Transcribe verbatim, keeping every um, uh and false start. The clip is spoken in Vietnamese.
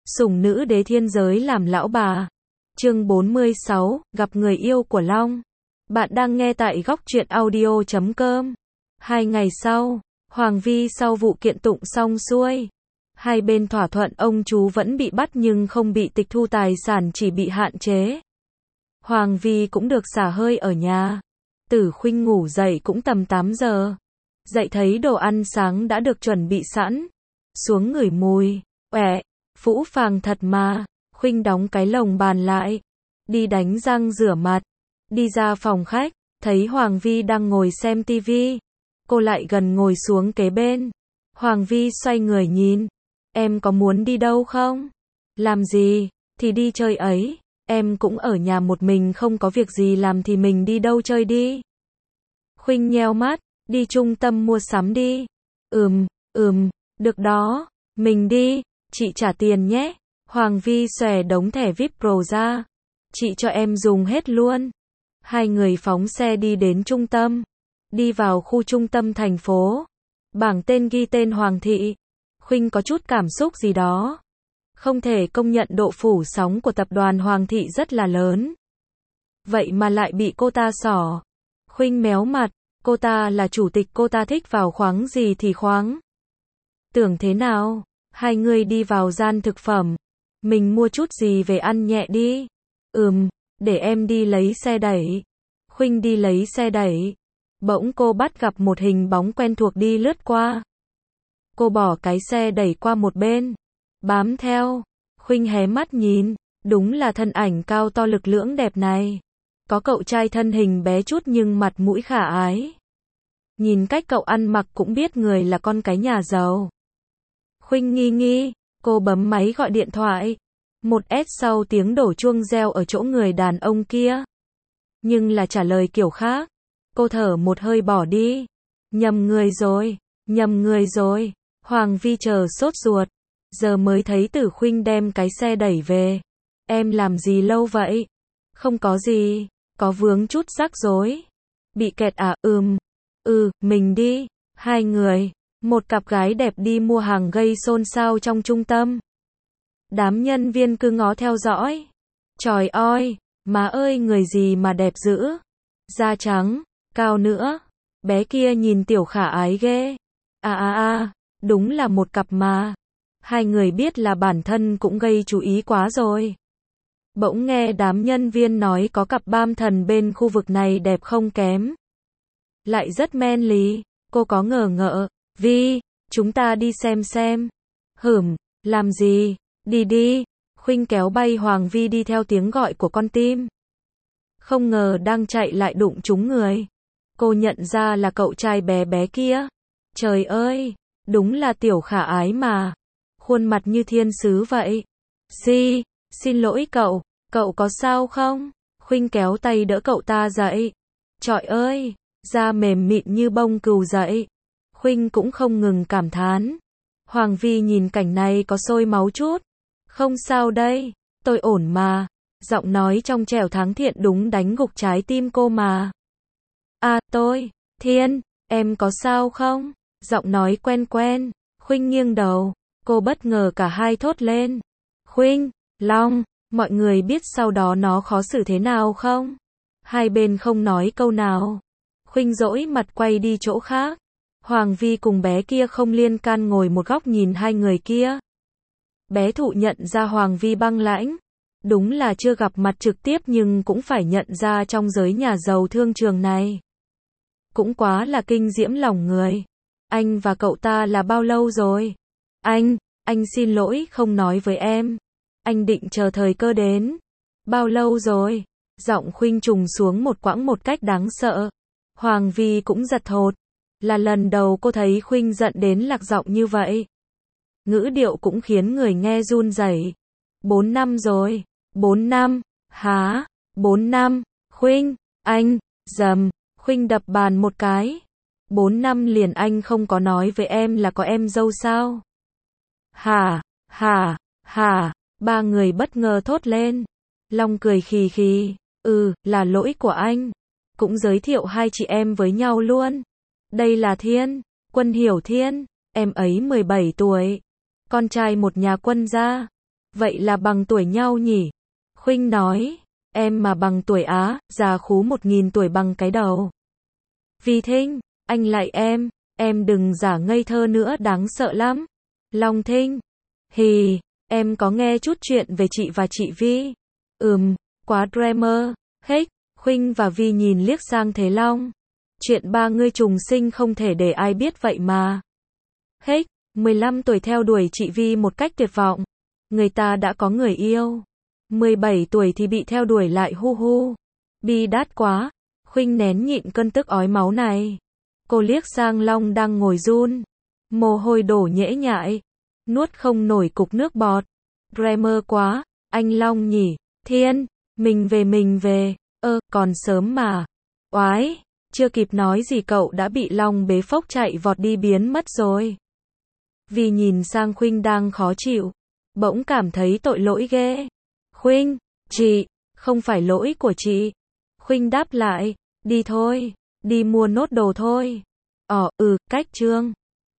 Sủng nữ đế thiên giới làm lão bà. Chương bốn mươi sáu, gặp người yêu của Long. Bạn đang nghe tại góc truyện audio chấm com. Hai ngày sau, Hoàng Vi sau vụ kiện tụng xong xuôi. Hai bên thỏa thuận ông chú vẫn bị bắt nhưng không bị tịch thu tài sản, chỉ bị hạn chế. Hoàng Vi cũng được xả hơi ở nhà. Tử Khuynh ngủ dậy cũng tầm tám giờ. Dậy thấy đồ ăn sáng đã được chuẩn bị sẵn. Xuống ngửi mùi, uể, phũ phàng thật mà. Khuynh đóng cái lồng bàn lại. Đi đánh răng rửa mặt. Đi ra phòng khách, thấy Hoàng Vi đang ngồi xem tivi. Cô lại gần ngồi xuống kế bên. Hoàng Vi xoay người nhìn. Em có muốn đi đâu không? Làm gì? Thì đi chơi ấy. Em cũng ở nhà một mình không có việc gì làm thì mình đi đâu chơi đi. Khuynh nheo mắt. Đi trung tâm mua sắm đi. Ừm, ừm, được đó. Mình đi. Chị trả tiền nhé. Hoàng Vi xòe đống thẻ vi ai pi Pro ra. Chị cho em dùng hết luôn. Hai người phóng xe đi đến trung tâm. Đi vào khu trung tâm thành phố. Bảng tên ghi tên Hoàng thị. Khuynh có chút cảm xúc gì đó. Không thể công nhận độ phủ sóng của tập đoàn Hoàng thị rất là lớn. Vậy mà lại bị cô ta xỏ. Khuynh méo mặt. Cô ta là chủ tịch, cô ta thích vào khoáng gì thì khoáng. Tưởng thế nào? Hai người đi vào gian thực phẩm. Mình mua chút gì về ăn nhẹ đi. Ừm, để em đi lấy xe đẩy. Khuynh đi lấy xe đẩy. Bỗng cô bắt gặp một hình bóng quen thuộc đi lướt qua. Cô bỏ cái xe đẩy qua một bên. Bám theo. Khuynh hé mắt nhìn. Đúng là thân ảnh cao to lực lưỡng đẹp này. Có cậu trai thân hình bé chút nhưng mặt mũi khả ái. Nhìn cách cậu ăn mặc cũng biết người là con cái nhà giàu. Khuynh nghi nghi. Cô bấm máy gọi điện thoại. Một S sau tiếng đổ chuông reo ở chỗ người đàn ông kia. Nhưng là trả lời kiểu khác. Cô thở một hơi bỏ đi. Nhầm người rồi, nhầm người rồi. Hoàng Vi chờ sốt ruột. Giờ mới thấy Tử Khuynh đem cái xe đẩy về. Em làm gì lâu vậy? Không có gì, có vướng chút rắc rối. Bị kẹt à? Ừm. Ừ, mình đi. Hai người, một cặp gái đẹp đi mua hàng gây xôn xao trong trung tâm. Đám nhân viên cứ ngó theo dõi. Trời ơi, má ơi người gì mà đẹp dữ. Da trắng, cao nữa. Bé kia nhìn tiểu khả ái ghê. À à à, đúng là một cặp mà. Hai người biết là bản thân cũng gây chú ý quá rồi. Bỗng nghe đám nhân viên nói có cặp bam thần bên khu vực này đẹp không kém. Lại rất manly. Cô có ngờ ngợ. Vi, chúng ta đi xem xem. Hửm, làm gì? Đi đi. Khuynh kéo bay Hoàng Vi đi theo tiếng gọi của con tim. Không ngờ đang chạy lại đụng trúng người. Cô nhận ra là cậu trai bé bé kia. Trời ơi, đúng là tiểu khả ái mà. Khuôn mặt như thiên sứ vậy. Di, xin lỗi cậu, cậu có sao không? Khuynh kéo tay đỡ cậu ta dậy. Trời ơi, da mềm mịn như bông cừu dậy. Khuynh cũng không ngừng cảm thán. Hoàng Vi nhìn cảnh này có sôi máu chút. Không sao đây, tôi ổn mà. Giọng nói trong trẻo thắng thiện đúng đánh gục trái tim cô mà. À tôi, Thiên, em có sao không? Giọng nói quen quen. Khuynh nghiêng đầu. Cô bất ngờ cả hai thốt lên. Khuynh, Long, mọi người biết sau đó nó khó xử thế nào không? Hai bên không nói câu nào. Khuynh dỗi mặt quay đi chỗ khác. Hoàng Vi cùng bé kia không liên can ngồi một góc nhìn hai người kia. Bé Thụ nhận ra Hoàng Vi băng lãnh. Đúng là chưa gặp mặt trực tiếp nhưng cũng phải nhận ra trong giới nhà giàu thương trường này. Cũng quá là kinh diễm lòng người. Anh và cậu ta là bao lâu rồi? Anh, anh xin lỗi không nói với em. Anh định chờ thời cơ đến. Bao lâu rồi? Giọng Khuynh trùng xuống một quãng một cách đáng sợ. Hoàng Vi cũng giật thót. Là lần đầu cô thấy Khuynh giận đến lạc giọng như vậy. Ngữ điệu cũng khiến người nghe run rẩy. Bốn năm rồi. Bốn năm. Hả? Bốn năm. Khuynh, anh, dầm. Khuynh đập bàn một cái. Bốn năm liền anh không có nói với em là có em dâu sao? Hả? Hả? Hả? Ba người bất ngờ thốt lên. Long cười khì khì. Ừ, là lỗi của anh. Cũng giới thiệu hai chị em với nhau luôn. Đây là Thiên, Quân Hiểu Thiên. Em ấy mười bảy tuổi. Con trai một nhà quân gia. Vậy là bằng tuổi nhau nhỉ? Khuynh nói, em mà bằng tuổi á, già khú một nghìn tuổi bằng cái đầu. Vi Thinh, anh lại em, em đừng giả ngây thơ nữa đáng sợ lắm. Long Thinh, hì, em có nghe chút chuyện về chị và chị Vi. Ừm, quá drama, hết, Khuynh và Vi nhìn liếc sang Thế Long. Chuyện ba ngươi trùng sinh không thể để ai biết vậy mà. Hết, mười lăm tuổi theo đuổi chị Vi một cách tuyệt vọng. Người ta đã có người yêu. mười bảy tuổi thì bị theo đuổi lại hu hu. Bi đát quá. Khuynh nén nhịn cơn tức ói máu này. Cô liếc sang Long đang ngồi run. Mồ hôi đổ nhễ nhại. Nuốt không nổi cục nước bọt. Dreamer quá. Anh Long nhỉ. Thiên. Mình về mình về. Ơ, còn sớm mà. Oái. Chưa kịp nói gì cậu đã bị Long bế phốc chạy vọt đi biến mất rồi. Vì nhìn sang Khuynh đang khó chịu. Bỗng cảm thấy tội lỗi ghê. Khuynh, chị, không phải lỗi của chị. Khuynh đáp lại, đi thôi, đi mua nốt đồ thôi. Ờ, ừ, cách trương.